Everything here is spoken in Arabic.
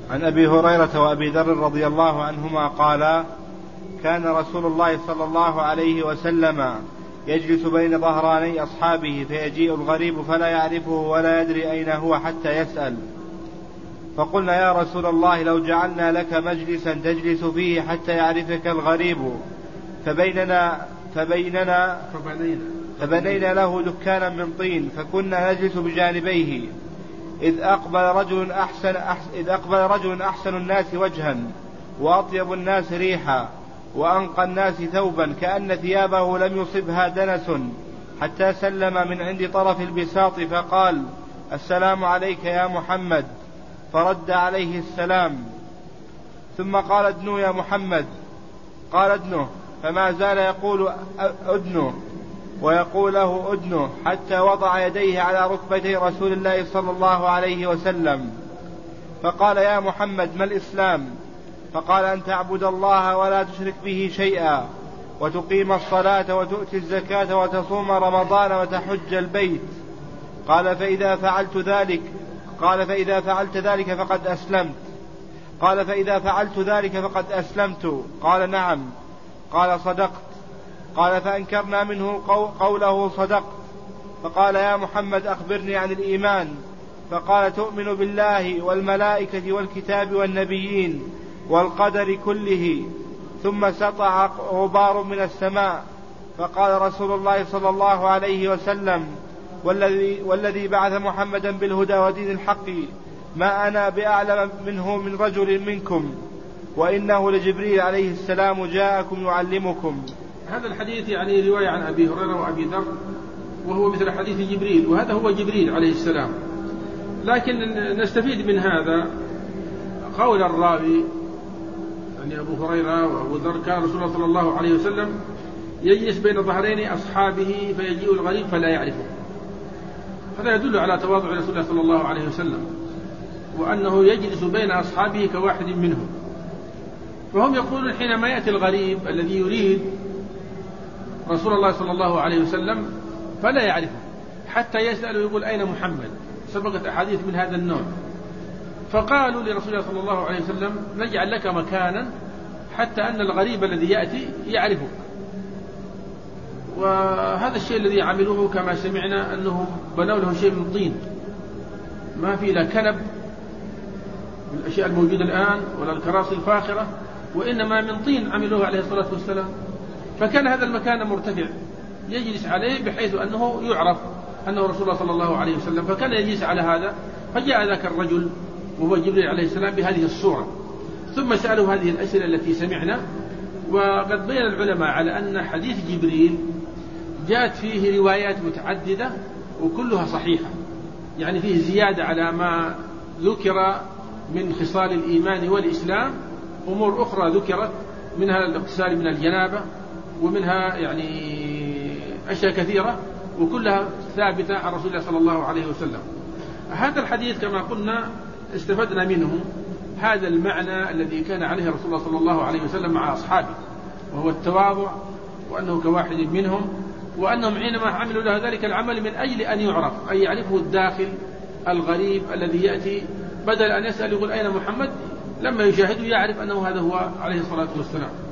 عن أبي هريرة وأبي ذر رضي الله عنهما قالا: كان رسول الله صلى الله عليه وسلم يجلس بين ظهراني أصحابه فيجيء الغريب فلا يعرفه ولا يدري أين هو حتى يسأل. فقلنا: يا رسول الله لو جعلنا لك مجلسا تجلس فيه حتى يعرفك الغريب. فبنينا له دكانا من طين فكنا نجلس بجانبيه إذ أقبل رجل أحسن الناس وجها وأطيب الناس ريحا وأنقى الناس ثوبا كأن ثيابه لم يصبها دنس حتى سلم من عند طرف البساط فقال: السلام عليك يا محمد. فرد عليه السلام ثم قال: ادنوا يا محمد. قال: ادنه. فما زال يقول: ادنه ويقول له: ادنه، حتى وضع يديه على ركبتي رسول الله صلى الله عليه وسلم. فقال: يا محمد ما الإسلام؟ فقال: أن تعبد الله ولا تشرك به شيئا وتقيم الصلاة وتؤتي الزكاة وتصوم رمضان وتحج البيت. قال: فإذا فعلت ذلك فقد أسلمت. قال: فإذا فعلت ذلك فقد أسلمت. قال: نعم. قال: صدقت. قال: فأنكرنا منه قوله صدقت. فقال: يا محمد أخبرني عن الإيمان. فقال: تؤمن بالله والملائكة والكتاب والنبيين والقدر كله. ثم سطع غبار من السماء فقال رسول الله صلى الله عليه وسلم: والذي بعث محمدا بالهدى ودين الحق ما أنا بأعلم منه من رجل منكم، وإنه لجبريل عليه السلام جاءكم يعلمكم. هذا الحديث يعني رواية عن أبي هريرة وأبي ذر، وهو مثل حديث جبريل، وهذا هو جبريل عليه السلام. لكن نستفيد من هذا قول الراوي يعني أبو هريرة وأبو ذر: كان رسول الله صلى الله عليه وسلم يجلس بين ظهرين أصحابه فيجيء الغريب فلا يعرفه. هذا يدل على تواضع رسول الله صلى الله عليه وسلم، وأنه يجلس بين أصحابه كواحد منهم. فهم يقولون حينما يأتي الغريب الذي يريد رسول الله صلى الله عليه وسلم فلا يعرفه حتى يسأل ويقول: أين محمد؟ سبقت أحاديث من هذا النوع. فقالوا لرسول الله صلى الله عليه وسلم: نجعل لك مكانا حتى أن الغريب الذي يأتي يعرفه. وهذا الشيء الذي عملوه كما سمعنا أنهم بنوا له شيء من طين، ما في لا كنب من الأشياء الموجودة الآن ولا الكراسي الفاخرة، وإنما من طين عملوه عليه الصلاة والسلام. فكان هذا المكان مرتفع يجلس عليه بحيث أنه يعرف أنه رسول الله صلى الله عليه وسلم، فكان يجلس على هذا. فجاء ذاك الرجل وهو جبريل عليه السلام بهذه الصورة، ثم سألوا هذه الأسئلة التي سمعنا. وقد بين العلماء على أن حديث جبريل جاءت فيه روايات متعددة وكلها صحيحة، يعني فيه زيادة على ما ذكر من خصال الإيمان والإسلام. أمور أخرى ذكرت منها الاغتسال من الجنابة، ومنها يعني أشياء كثيرة وكلها ثابتة عن رسول الله صلى الله عليه وسلم. هذا الحديث كما قلنا استفدنا منه هذا المعنى الذي كان عليه رسول الله صلى الله عليه وسلم مع أصحابه، وهو التواضع، وأنه كواحد منهم، وأنهم حينما عملوا له ذلك العمل من أجل أن يعرف، أن يعرفه الداخل الغريب الذي يأتي، بدل أن يسأل يقول: أين محمد؟ لما يشاهده يعرف أنه هذا هو عليه الصلاة والسلام.